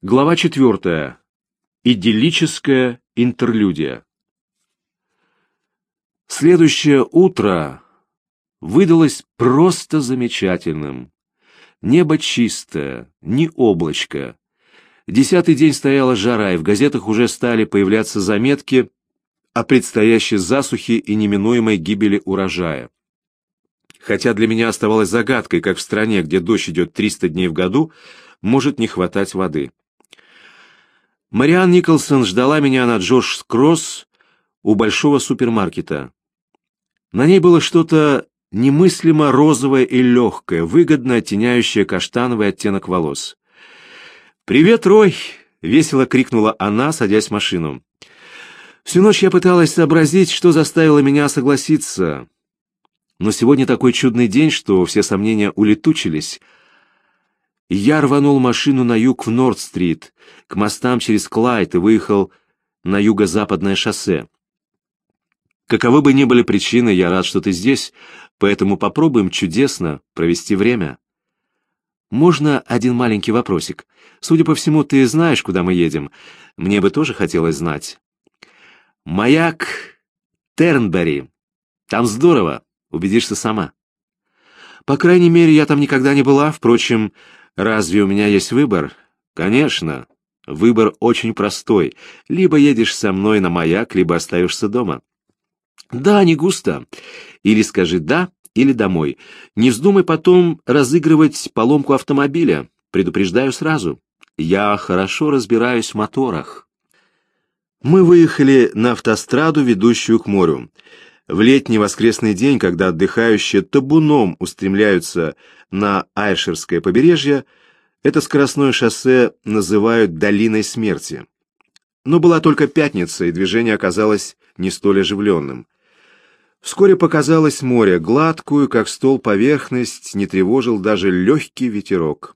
Глава 4. Идиллическая интерлюдия. Следующее утро выдалось просто замечательным. Небо чистое, ни облачко. 10-й день стояла жара, и в газетах уже стали появляться заметки о предстоящей засухе и неминуемой гибели урожая. Хотя для меня оставалось загадкой, как в стране, где дождь идет 300 дней в году, может не хватать воды. Мариан Николсон ждала меня на Джордж-Кросс у большого супермаркета. На ней было что-то немыслимо розовое и легкое, выгодно оттеняющее каштановый оттенок волос. «Привет, Рой!» — весело крикнула она, садясь в машину. Всю ночь я пыталась сообразить, что заставило меня согласиться. Но сегодня такой чудный день, что все сомнения улетучились. Я рванул машину на юг в Норд-стрит, к мостам через Клайд, и выехал на юго-западное шоссе. Каковы бы ни были причины, я рад, что ты здесь, поэтому попробуем чудесно провести время. Можно один маленький вопросик? Судя по всему, ты знаешь, куда мы едем. Мне бы тоже хотелось знать. Маяк Тернбери. Там здорово, убедишься сама. По крайней мере, я там никогда не была, впрочем, разве у меня есть выбор? Конечно, выбор очень простой. Либо едешь со мной на маяк, либо остаешься дома. Да, не густо. Или скажи «да», или «домой». Не вздумай потом разыгрывать поломку автомобиля. Предупреждаю сразу. Я хорошо разбираюсь в моторах. Мы выехали на автостраду, ведущую к морю. В летний воскресный день, когда отдыхающие табуном устремляются на Айрширское побережье, это скоростное шоссе называют «долиной смерти». Но была только пятница, и движение оказалось не столь оживленным. Вскоре показалось море, гладкую, как стол, поверхность не тревожил даже легкий ветерок.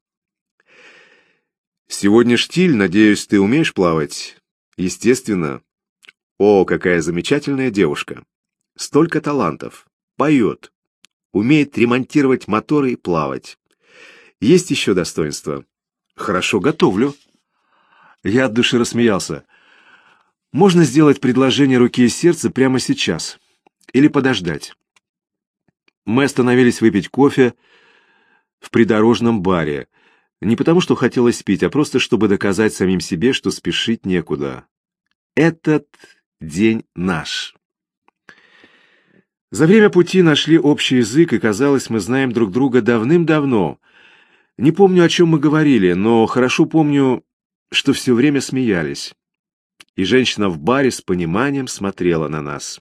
«Сегодня штиль, надеюсь, ты умеешь плавать?» «Естественно». «О, какая замечательная девушка! Столько талантов! Поет, умеет ремонтировать моторы и плавать. Есть еще достоинства?» «Хорошо готовлю». Я от души рассмеялся. «Можно сделать предложение руки и сердца прямо сейчас? Или подождать?» Мы остановились выпить кофе в придорожном баре. Не потому, что хотелось пить, а просто чтобы доказать самим себе, что спешить некуда. Этот день наш. За время пути нашли общий язык, и, казалось, мы знаем друг друга давным-давно. Не помню, о чем мы говорили, но хорошо помню, что все время смеялись. И женщина в баре с пониманием смотрела на нас.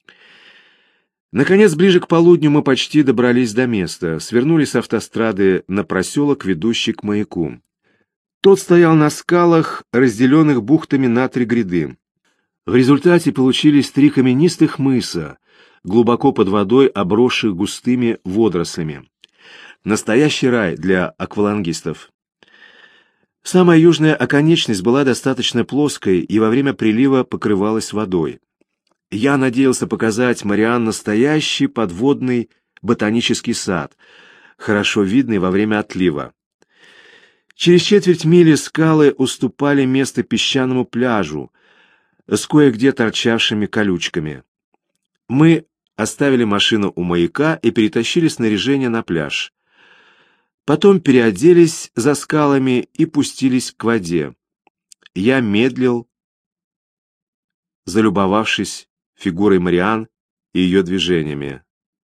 Наконец, ближе к полудню мы почти добрались до места, свернули с автострады на проселок, ведущий к маяку. Тот стоял на скалах, разделенных бухтами на 3 гряды. В результате получились 3 каменистых мыса, глубоко под водой, обросших густыми водорослями. Настоящий рай для аквалангистов. Самая южная оконечность была достаточно плоской и во время прилива покрывалась водой. Я надеялся показать Мариан настоящий подводный ботанический сад, хорошо видный во время отлива. Через четверть мили скалы уступали место песчаному пляжу с кое-где торчавшими колючками. Мы оставили машину у маяка и перетащили снаряжение на пляж. Потом переоделись за скалами и пустились к воде. Я медлил, залюбовавшись фигурой Мариан и ее движениями.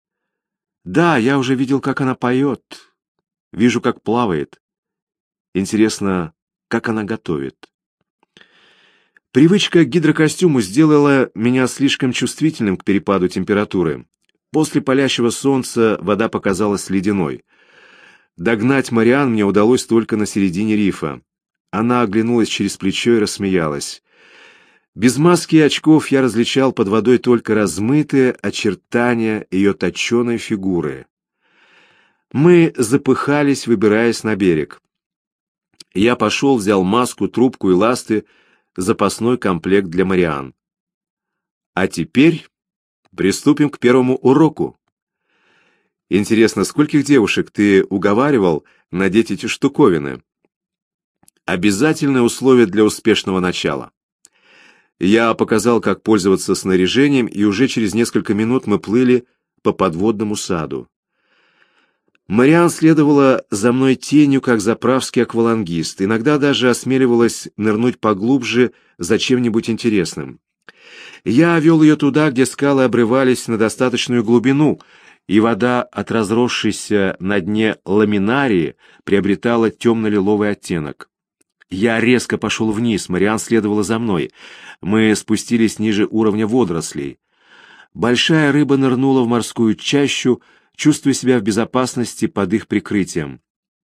Да, я уже видел, как она поет. Вижу, как плавает. Интересно, как она готовит. Привычка к гидрокостюму сделала меня слишком чувствительным к перепаду температуры. После палящего солнца вода показалась ледяной. Догнать Мариан мне удалось только на середине рифа. Она оглянулась через плечо и рассмеялась. Без маски и очков я различал под водой только размытые очертания ее точеной фигуры. Мы запыхались, выбираясь на берег. Я пошел, взял маску, трубку и ласты, запасной комплект для Мариан. А теперь приступим к первому уроку. Интересно, скольких девушек ты уговаривал надеть эти штуковины? Обязательное условие для успешного начала. Я показал, как пользоваться снаряжением, и уже через несколько минут мы плыли по подводному саду. Мариан следовала за мной тенью, как заправский аквалангист, иногда даже осмеливалась нырнуть поглубже за чем-нибудь интересным. Я вел ее туда, где скалы обрывались на достаточную глубину, и вода от разросшейся на дне ламинарии приобретала темно-лиловый оттенок. Я резко пошел вниз, Мариан следовала за мной. Мы спустились ниже уровня водорослей. Большая рыба нырнула в морскую чащу, чувствуя себя в безопасности под их прикрытием.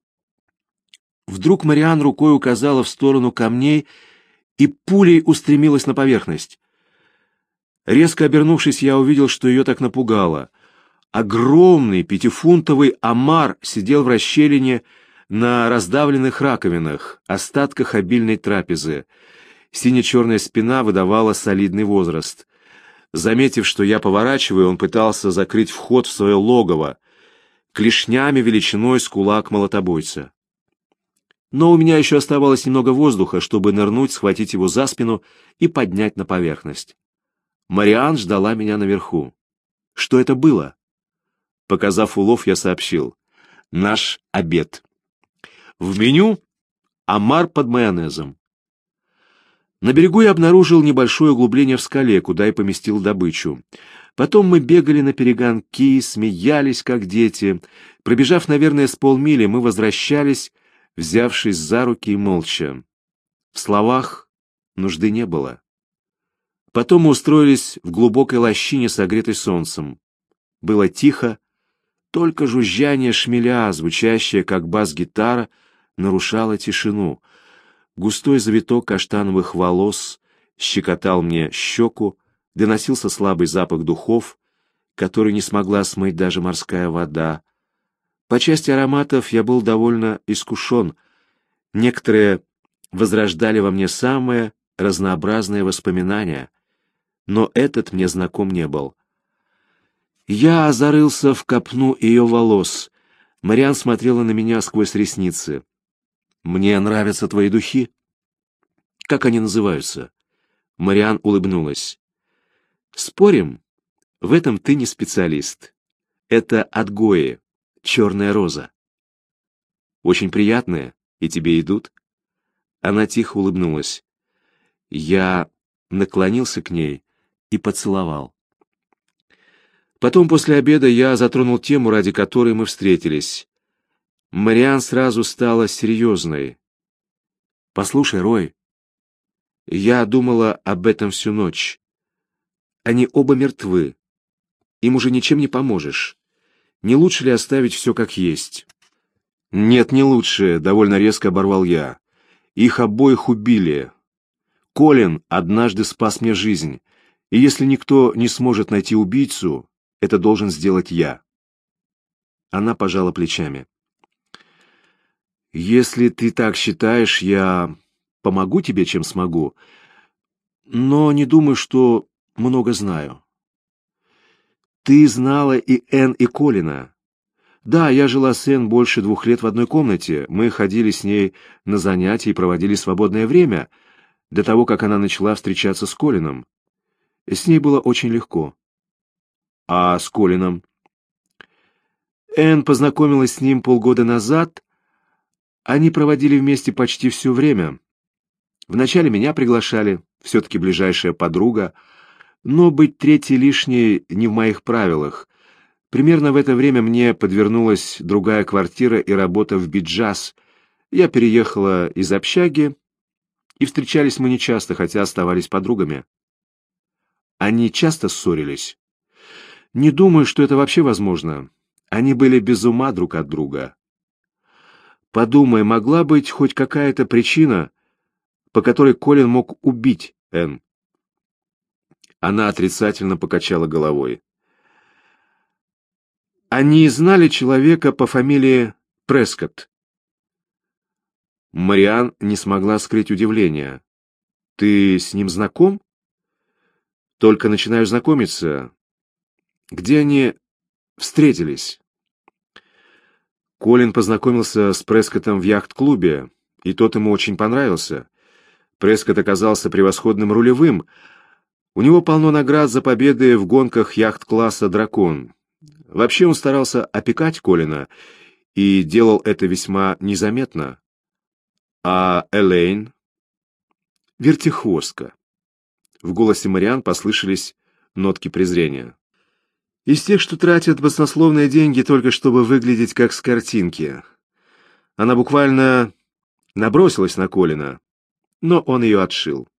Вдруг Мариан рукой указала в сторону камней и пулей устремилась на поверхность. Резко обернувшись, я увидел, что ее так напугало. Огромный пятифунтовый омар сидел в расщелине на раздавленных раковинах, остатках обильной трапезы. Сине-черная спина выдавала солидный возраст. Заметив, что я поворачиваю, он пытался закрыть вход в свое логово клешнями величиной с кулак молотобойца. Но у меня еще оставалось немного воздуха, чтобы нырнуть, схватить его за спину и поднять на поверхность. Мариан ждала меня наверху. Что это было? Показав улов, я сообщил. Наш обед. В меню омар под майонезом. На берегу я обнаружил небольшое углубление в скале, куда и поместил добычу. Потом мы бегали на перегонки, смеялись, как дети. Пробежав, наверное, с полмили, мы возвращались, взявшись за руки и молча. В словах нужды не было. Потом мы устроились в глубокой лощине, согретой солнцем. Было тихо, только жужжание шмеля, звучащее как бас-гитара, нарушало тишину. Густой завиток каштановых волос щекотал мне щеку, доносился слабый запах духов, который не смогла смыть даже морская вода. По части ароматов я был довольно искушен. Некоторые возрождали во мне самые разнообразные воспоминания, но этот мне знаком не был. Я зарылся в копну ее волос. Мариан смотрела на меня сквозь ресницы. «Мне нравятся твои духи». «Как они называются?» Мариан улыбнулась. «Спорим, в этом ты не специалист. Это от Гои, черная роза». «Очень приятные, и тебе идут?» Она тихо улыбнулась. Я наклонился к ней и поцеловал. Потом, после обеда, я затронул тему, ради которой мы встретились. Мариан сразу стала серьезной. «Послушай, Рой, я думала об этом всю ночь. Они оба мертвы. Им уже ничем не поможешь. Не лучше ли оставить все как есть?» «Нет, не лучше», — довольно резко оборвал я. «Их обоих убили. Колин однажды спас мне жизнь, и если никто не сможет найти убийцу, это должен сделать я». Она пожала плечами. «Если ты так считаешь, я помогу тебе, чем смогу, но не думаю, что много знаю. Ты знала и Энн, и Колина. Да, я жила с Энн больше 2 лет в одной комнате. Мы ходили с ней на занятия и проводили свободное время до того, как она начала встречаться с Колином. С ней было очень легко. А с Колином? Энн познакомилась с ним полгода назад. Они проводили вместе почти все время. Вначале меня приглашали, все-таки ближайшая подруга, но быть третьей лишней не в моих правилах. Примерно в это время мне подвернулась другая квартира и работа в Биджаз. Я переехала из общаги, и встречались мы нечасто, хотя оставались подругами. Они часто ссорились. Не думаю, что это вообще возможно. Они были без ума друг от друга. Подумай, могла быть хоть какая-то причина, по которой Колин мог убить Энн? Она отрицательно покачала головой. Они знали человека по фамилии Прескотт. Мариан не смогла скрыть удивление. «Ты с ним знаком?» «Только начинаю знакомиться. Где они встретились?» Колин познакомился с Прескоттом в яхт-клубе. и тот ему очень понравился. Прескотт оказался превосходным рулевым. У него полно наград за победы в гонках яхт-класса «Дракон». Вообще он старался опекать Колина и делал это весьма незаметно. А Элейн? Вертихвостка. В голосе Мариан послышались нотки презрения. Из тех, что тратят баснословные деньги только чтобы выглядеть как с картинки. Она буквально набросилась на Колина, но он ее отшил.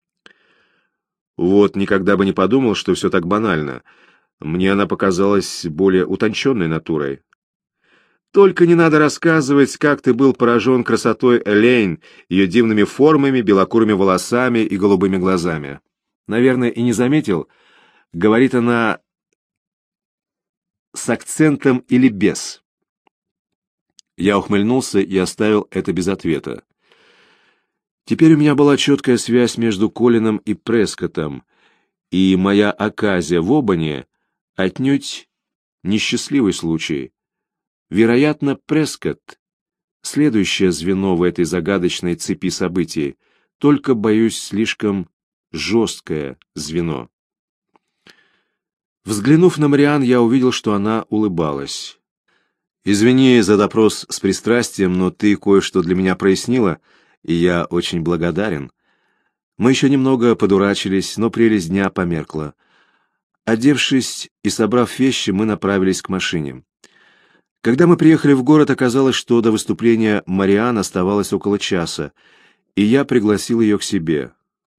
Вот никогда бы не подумал, что все так банально. Мне она показалась более утонченной натурой. Только не надо рассказывать, как ты был поражен красотой Элейн, ее дивными формами, белокурыми волосами и голубыми глазами. Наверное, и не заметил, говорит она с акцентом или без. Я ухмыльнулся и оставил это без ответа. Теперь у меня была четкая связь между Колином и Прескоттом, и моя оказия в Обане отнюдь несчастливый случай. Вероятно, Прескотт — следующее звено в этой загадочной цепи событий, только, боюсь, слишком жесткое звено. Взглянув на Мариан, я увидел, что она улыбалась. «Извини за допрос с пристрастием, но ты кое-что для меня прояснила, и я очень благодарен. Мы еще немного подурачились, но прелесть дня померкла. Одевшись и собрав вещи, мы направились к машине. Когда мы приехали в город, оказалось, что до выступления Мариан оставалось около часа, и я пригласил ее к себе.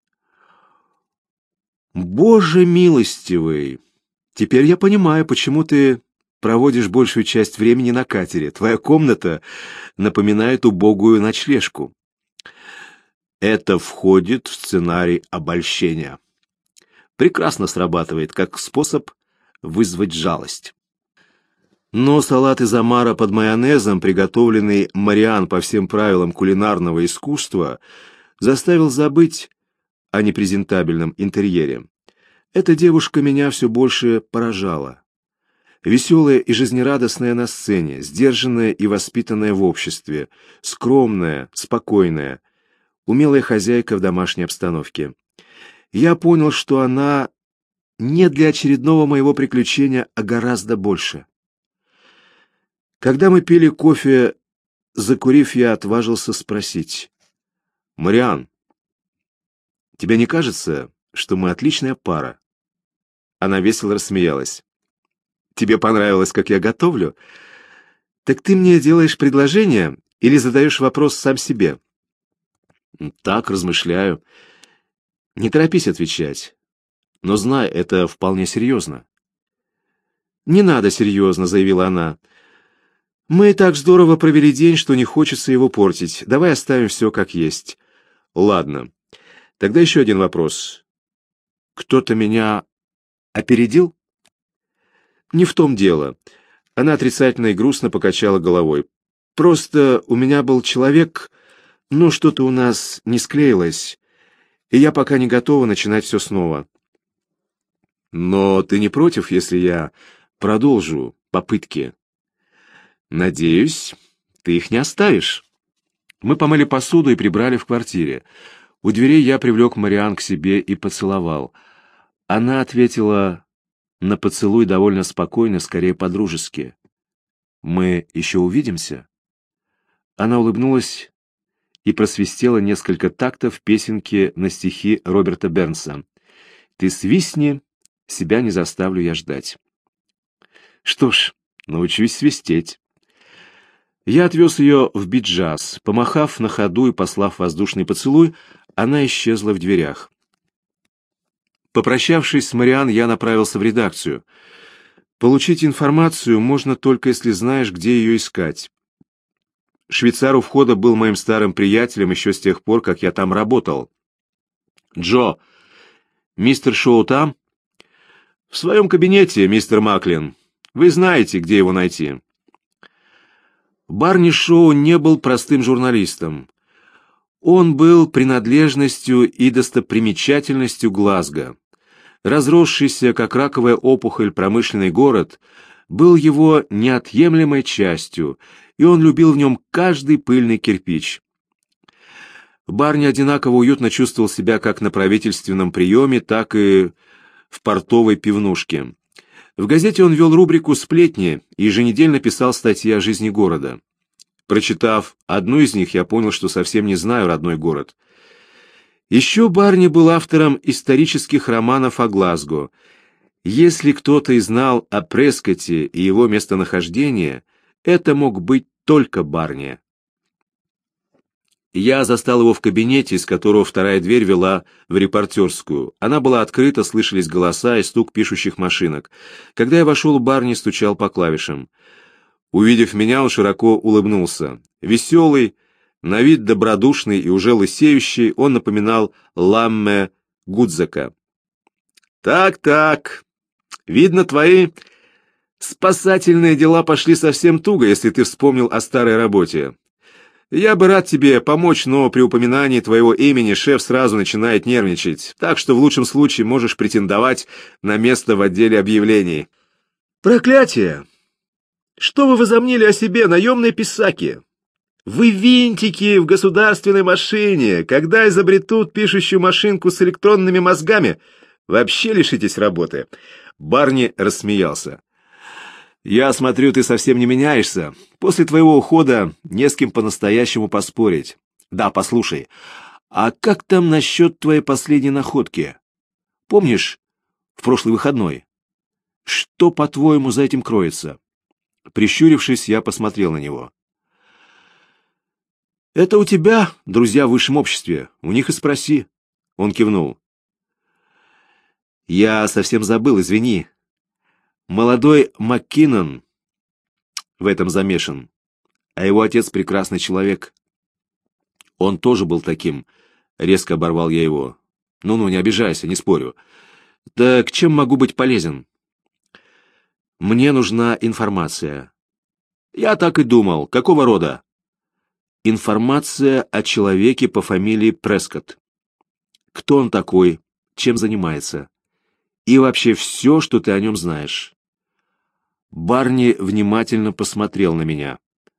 «Боже милостивый! Теперь я понимаю, почему ты проводишь большую часть времени на катере. Твоя комната напоминает убогую ночлежку». Это входит в сценарий обольщения. Прекрасно срабатывает как способ вызвать жалость. Но салат из омара под майонезом, приготовленный Мариан по всем правилам кулинарного искусства, заставил забыть о непрезентабельном интерьере. Эта девушка меня все больше поражала. Веселая и жизнерадостная на сцене, сдержанная и воспитанная в обществе, скромная, спокойная, умелая хозяйка в домашней обстановке. Я понял, что она не для очередного моего приключения, а гораздо больше. Когда мы пили кофе, закурив, я отважился спросить: «Мариан, тебе не кажется, что мы отличная пара?» Она весело рассмеялась. «Тебе понравилось, как я готовлю? Так ты мне делаешь предложение или задаешь вопрос сам себе?» «Так, размышляю. Не торопись отвечать. Но знай, это вполне серьезно». «Не надо серьезно», — заявила она. «Мы так здорово провели день, что не хочется его портить. Давай оставим все как есть». «Ладно. Тогда еще один вопрос. Кто-то меня опередил?» «Не в том дело». Она отрицательно и грустно покачала головой. «Просто у меня был человек, но что-то у нас не склеилось, и я пока не готова начинать все снова». «Но ты не против, если я продолжу попытки?» «Надеюсь, ты их не оставишь». Мы помыли посуду и прибрали в квартире. У дверей я привлек Мариан к себе и поцеловал. Она ответила на поцелуй довольно спокойно, скорее по-дружески. «Мы еще увидимся?» Она улыбнулась и просвистела несколько тактов песенки на стихи Роберта Бернса. «Ты свистни, себя не заставлю я ждать». Что ж, научусь свистеть. Я отвез ее в би-джаз. Помахав на ходу и послав воздушный поцелуй, она исчезла в дверях. Попрощавшись с Мариан, я направился в редакцию. Получить информацию можно только, если знаешь, где ее искать. Швейцар у входа был моим старым приятелем еще с тех пор, как я там работал. «Джо, мистер Шоу там?» «В своем кабинете, мистер Маклин. Вы знаете, где его найти». Барни Шоу не был простым журналистом. Он был принадлежностью и достопримечательностью Глазго. Разросшийся, как раковая опухоль, промышленный город был его неотъемлемой частью, и он любил в нем каждый пыльный кирпич. Барни одинаково уютно чувствовал себя как на правительственном приеме, так и в портовой пивнушке. В газете он вел рубрику «Сплетни» и еженедельно писал статьи о жизни города. Прочитав одну из них, я понял, что совсем не знаю родной город. Еще Барни был автором исторических романов о Глазго. Если кто-то и знал о Прескотте и его местонахождение, это мог быть только Барни. Я застал его в кабинете, из которого вторая дверь вела в репортерскую. Она была открыта, слышались голоса и стук пишущих машинок. Когда я вошел, Барни стучал по клавишам. Увидев меня, он широко улыбнулся. Веселый, на вид добродушный и уже лысеющий, он напоминал Ламме Гудзака. «Так, видно, твои спасательные дела пошли совсем туго, если ты вспомнил о старой работе. Я бы рад тебе помочь, но при упоминании твоего имени шеф сразу начинает нервничать, так что в лучшем случае можешь претендовать на место в отделе объявлений». «Проклятие! Что вы возомнили о себе, наемные писаки? Вы винтики в государственной машине. Когда изобретут пишущую машинку с электронными мозгами, вообще лишитесь работы». Барни рассмеялся. «Я смотрю, ты совсем не меняешься. После твоего ухода не с кем по-настоящему поспорить. Да, послушай, а как там насчет твоей последней находки? Помнишь, в прошлый выходной? Что, по-твоему, за этим кроется?» Прищурившись, я посмотрел на него. «Это у тебя, друзья в высшем обществе. У них и спроси». Он кивнул. «Я совсем забыл, извини. Молодой МакКиннон в этом замешан, а его отец прекрасный человек. Он тоже был таким». Резко оборвал я его. «Ну-ну, не обижайся, не спорю. Так чем могу быть полезен?» «Мне нужна информация». «Я так и думал. Какого рода?» «Информация о человеке по фамилии Прескотт. Кто он такой, чем занимается, и вообще все, что ты о нем знаешь». Барни внимательно посмотрел на меня.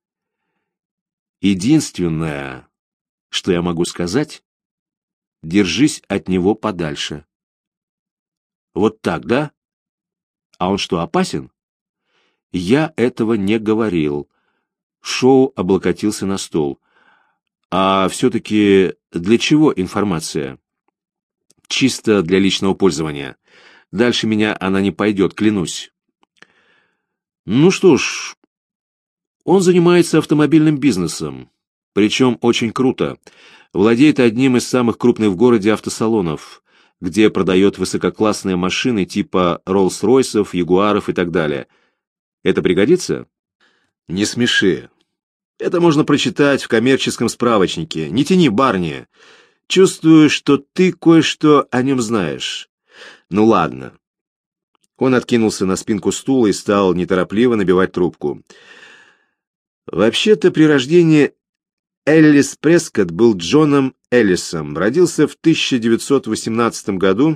«Единственное, что я могу сказать, держись от него подальше». «Вот так, да? А он что, опасен?» «Я этого не говорил». Шоу облокотился на стол. «А все-таки для чего информация?» «Чисто для личного пользования. Дальше меня она не пойдет, клянусь». «Ну что ж, он занимается автомобильным бизнесом, причем очень круто. Владеет одним из самых крупных в городе автосалонов, где продает высококлассные машины типа Роллс-Ройсов, Ягуаров и так далее. Это пригодится?» «Не смеши. Это можно прочитать в коммерческом справочнике. Не тяни, Барни. Чувствую, что ты кое-что о нем знаешь. Ну ладно». Он откинулся на спинку стула и стал неторопливо набивать трубку. «Вообще-то при рождении Эллис Прескотт был Джоном Эллисом. Родился в 1918 году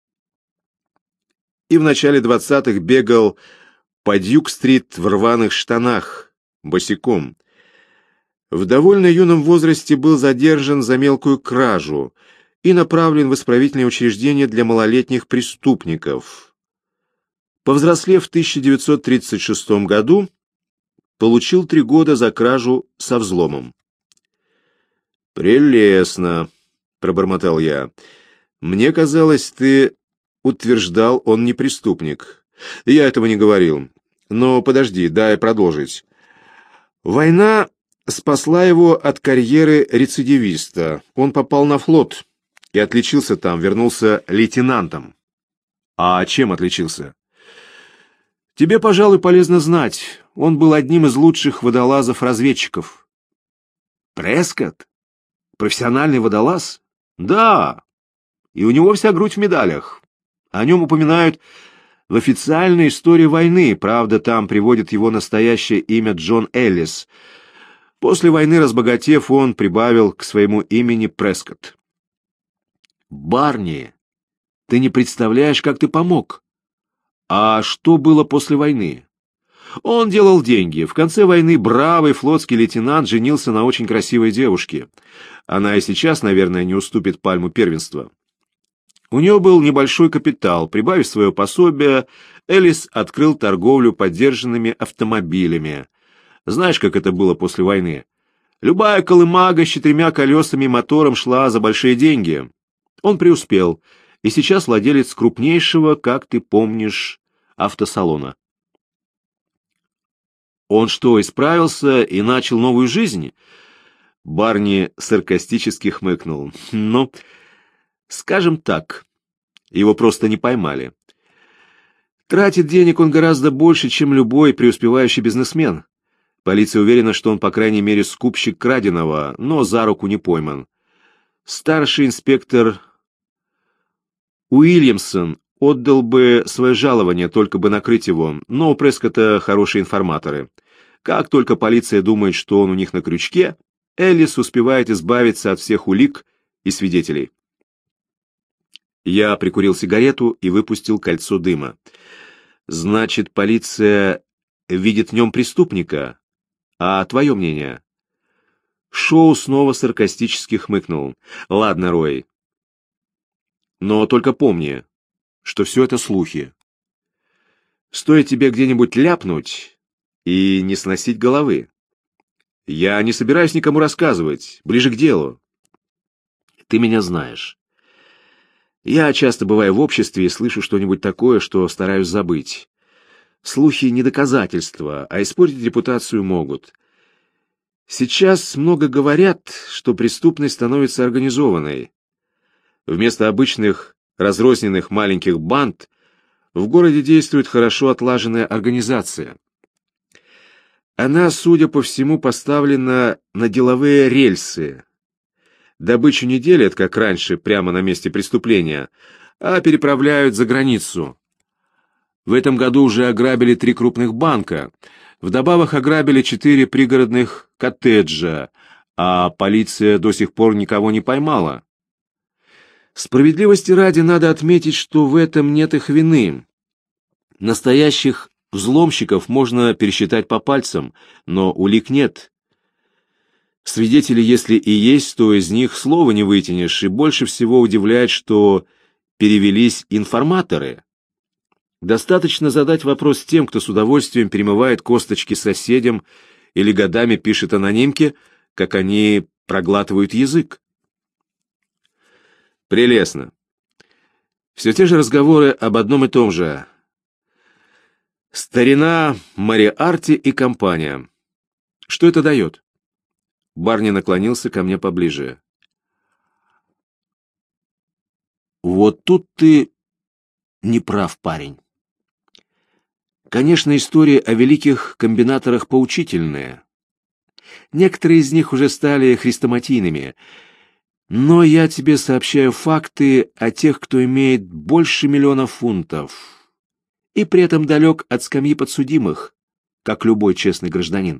и в начале 20-х бегал по Дьюк-стрит в рваных штанах, босиком. В довольно юном возрасте был задержан за мелкую кражу и направлен в исправительное учреждение для малолетних преступников. Повзрослев в 1936 году, получил 3 года за кражу со взломом. «Прелестно», — пробормотал я. «Мне казалось, ты утверждал, он не преступник». «Я этого не говорил. Но подожди, дай продолжить. Война спасла его от карьеры рецидивиста. Он попал на флот и отличился там, вернулся лейтенантом». «А чем отличился?» «Тебе, пожалуй, полезно знать. Он был одним из лучших водолазов-разведчиков». «Прескотт? Профессиональный водолаз?» «Да. И у него вся грудь в медалях. О нем упоминают в официальной истории войны, правда, там приводят его настоящее имя Джон Эллис. После войны, разбогатев, он прибавил к своему имени Прескотт». «Барни, ты не представляешь, как ты помог. А что было после войны?» Он делал деньги. В конце войны бравый флотский лейтенант женился на очень красивой девушке. Она и сейчас, наверное, не уступит пальму первенства. У нее был небольшой капитал. Прибавив свое пособие, Элис открыл торговлю подержанными автомобилями. Знаешь, как это было после войны? Любая колымага с 4 колесами и мотором шла за большие деньги. Он преуспел, и сейчас владелец крупнейшего, как ты помнишь, автосалона. Он что, исправился и начал новую жизнь? Барни саркастически хмыкнул. Ну, скажем так, его просто не поймали. Тратит денег он гораздо больше, чем любой преуспевающий бизнесмен. Полиция уверена, что он, по крайней мере, скупщик краденого, но за руку не пойман. Старший инспектор Уильямсон отдал бы свое жалование, только бы накрыть его, но у Прескотта хорошие информаторы. Как только полиция думает, что он у них на крючке, Эллис успевает избавиться от всех улик и свидетелей. Я прикурил сигарету и выпустил кольцо дыма. Значит, полиция видит в нем преступника? А твое мнение? Шоу снова саркастически хмыкнул. Ладно, Рой. Но только помни, что все это слухи. Стоит тебе где-нибудь ляпнуть и не сносить головы. Я не собираюсь никому рассказывать, ближе к делу. Ты меня знаешь. Я часто бываю в обществе и слышу что-нибудь такое, что стараюсь забыть. Слухи не доказательства, а испортить репутацию могут. Сейчас много говорят, что преступность становится организованной. Вместо обычных разрозненных маленьких банд в городе действует хорошо отлаженная организация. Она, судя по всему, поставлена на деловые рельсы. Добычу не делят, как раньше, прямо на месте преступления, а переправляют за границу. В этом году уже ограбили 3 крупных банка, вдобавок ограбили 4 пригородных коттеджа, а полиция до сих пор никого не поймала. Справедливости ради надо отметить, что в этом нет их вины. Настоящих взломщиков можно пересчитать по пальцам, но улик нет. Свидетели, если и есть, то из них слова не вытянешь, и больше всего удивляет, что перевелись информаторы. Достаточно задать вопрос тем, кто с удовольствием перемывает косточки соседям или годами пишет анонимки, как они проглатывают язык. Прелестно. Все те же разговоры об одном и том же. Старина, Мориарти и компания. Что это дает? Барни наклонился ко мне поближе. Вот тут ты не прав, парень. Конечно, истории о великих комбинаторах поучительные. Некоторые из них уже стали хрестоматийными, но я тебе сообщаю факты о тех, кто имеет больше 1 000 000 фунтов и при этом далек от скамьи подсудимых, как любой честный гражданин.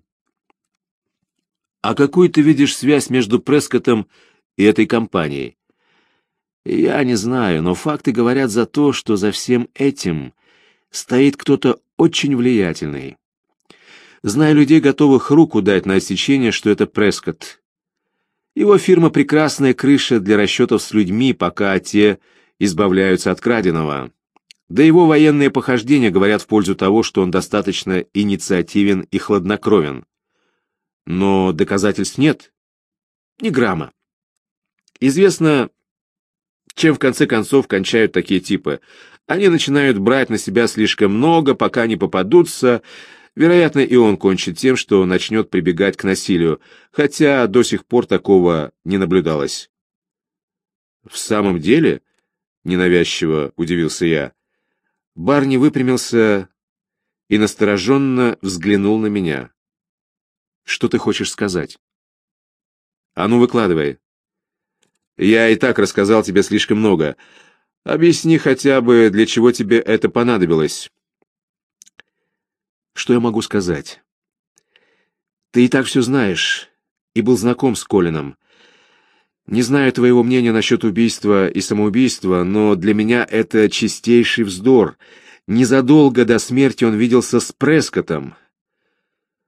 А какую ты видишь связь между Прескоттом и этой компанией? Я не знаю, но факты говорят за то, что за всем этим стоит кто-то очень влиятельный. Знаю людей, готовых руку дать на отсечение, что это Прескотт. Его фирма — прекрасная крыша для расчетов с людьми, пока те избавляются от краденого. Да его военные похождения говорят в пользу того, что он достаточно инициативен и хладнокровен. Но доказательств нет. Ни грамма. Известно, чем в конце концов кончают такие типы. Они начинают брать на себя слишком много, пока не попадутся. Вероятно, и он кончит тем, что начнет прибегать к насилию, хотя до сих пор такого не наблюдалось. «В самом деле?» — ненавязчиво удивился я. Барни выпрямился и настороженно взглянул на меня. «Что ты хочешь сказать?» «А ну, выкладывай. Я и так рассказал тебе слишком много. Объясни хотя бы, для чего тебе это понадобилось». «Что я могу сказать? Ты и так все знаешь, и был знаком с Колином. Не знаю твоего мнения насчет убийства и самоубийства, но для меня это чистейший вздор. Незадолго до смерти он виделся с Прескоттом.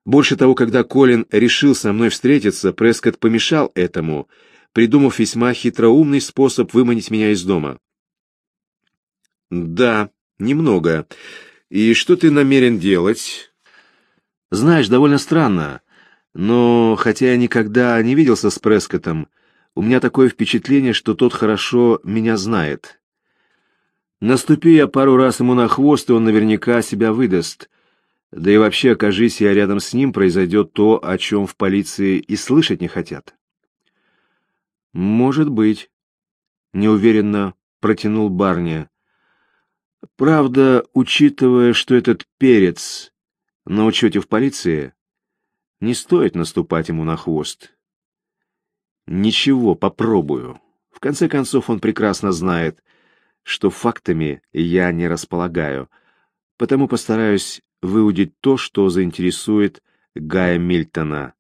Больше того, когда Колин решил со мной встретиться, Прескотт помешал этому, придумав весьма хитроумный способ выманить меня из дома. «Да, немного. И что ты намерен делать?» «Знаешь, довольно странно, но хотя я никогда не виделся с Прескоттом, у меня такое впечатление, что тот хорошо меня знает. Наступи я пару раз ему на хвост, и он наверняка себя выдаст. Да и вообще, окажись я рядом с ним, произойдет то, о чем в полиции и слышать не хотят». «Может быть», — неуверенно протянул Барни. «Правда, учитывая, что этот перец на учете в полиции, не стоит наступать ему на хвост». «Ничего, попробую. В конце концов, он прекрасно знает, что фактами я не располагаю, потому постараюсь выудить то, что заинтересует Гая Мильтона.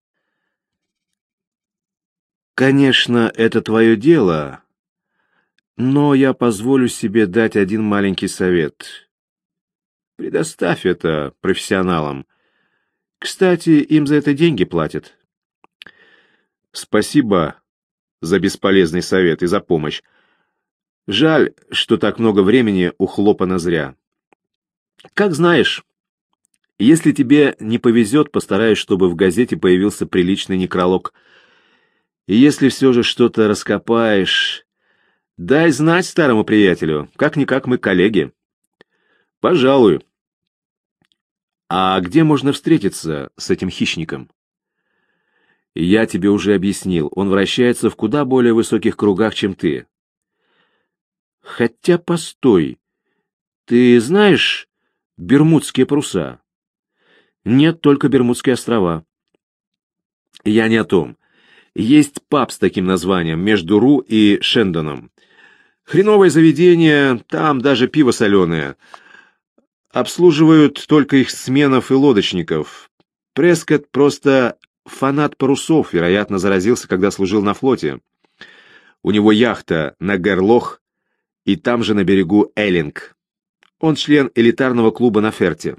Конечно, это твое дело, но я позволю себе дать один маленький совет. Предоставь это профессионалам. Кстати, им за это деньги платят». «Спасибо за бесполезный совет и за помощь. Жаль, что так много времени ухлопано зря. Как знаешь, если тебе не повезет, постараюсь, чтобы в газете появился приличный некролог. И если все же что-то раскопаешь, дай знать старому приятелю. Как-никак мы коллеги». «Пожалуй. А где можно встретиться с этим хищником?» «Я тебе уже объяснил, он вращается в куда более высоких кругах, чем ты». «Хотя, постой, ты знаешь Бермудские паруса?» «Нет, только Бермудские острова». «Я не о том. Есть паб с таким названием, между Ру и Шендоном. Хреновое заведение, там даже пиво соленое. Обслуживают только их сменов и лодочников. Прескотт просто фанат парусов, вероятно, заразился, когда служил на флоте. У него яхта на Герлох и там же на берегу Эллинг. Он член элитарного клуба на Ферте».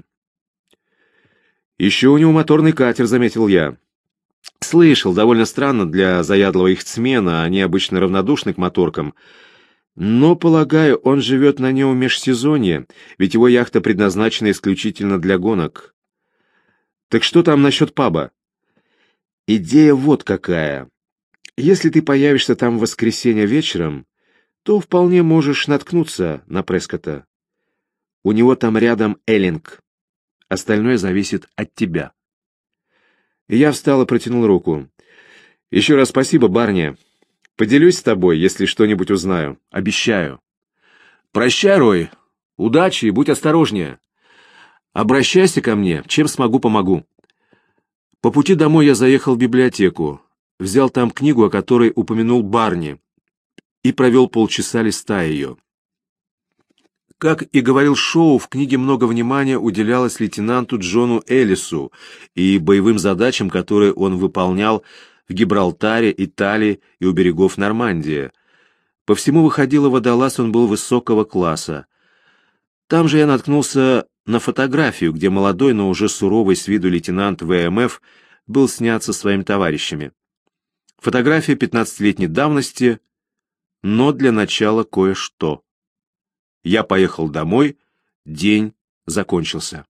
«Еще у него моторный катер», — заметил я. «Слышал, довольно странно для заядлого яхтсмена, они обычно равнодушны к моторкам. Но, полагаю, он живет на нем в межсезонье, ведь его яхта предназначена исключительно для гонок. Так что там насчет паба?» «Идея вот какая. Если ты появишься там в воскресенье вечером, то вполне можешь наткнуться на Прескотта. У него там рядом Эллинг. Остальное зависит от тебя». Я встал и протянул руку. «Еще раз спасибо, Барни. Поделюсь с тобой, если что-нибудь узнаю. Обещаю». «Прощай, Рой. Удачи и будь осторожнее. Обращайся ко мне, чем смогу, помогу». По пути домой я заехал в библиотеку, взял там книгу, о которой упомянул Барни, и провел полчаса, листая ее. Как и говорил Шоу, в книге много внимания уделялось лейтенанту Джону Эллису и боевым задачам, которые он выполнял в Гибралтаре, Италии и у берегов Нормандии. По всему выходило, водолаз он был высокого класса. Там же я наткнулся на фотографию, где молодой, но уже суровый с виду лейтенант ВМФ был снят со своими товарищами. Фотография 15-летней давности, но для начала кое-что. Я поехал домой, день закончился.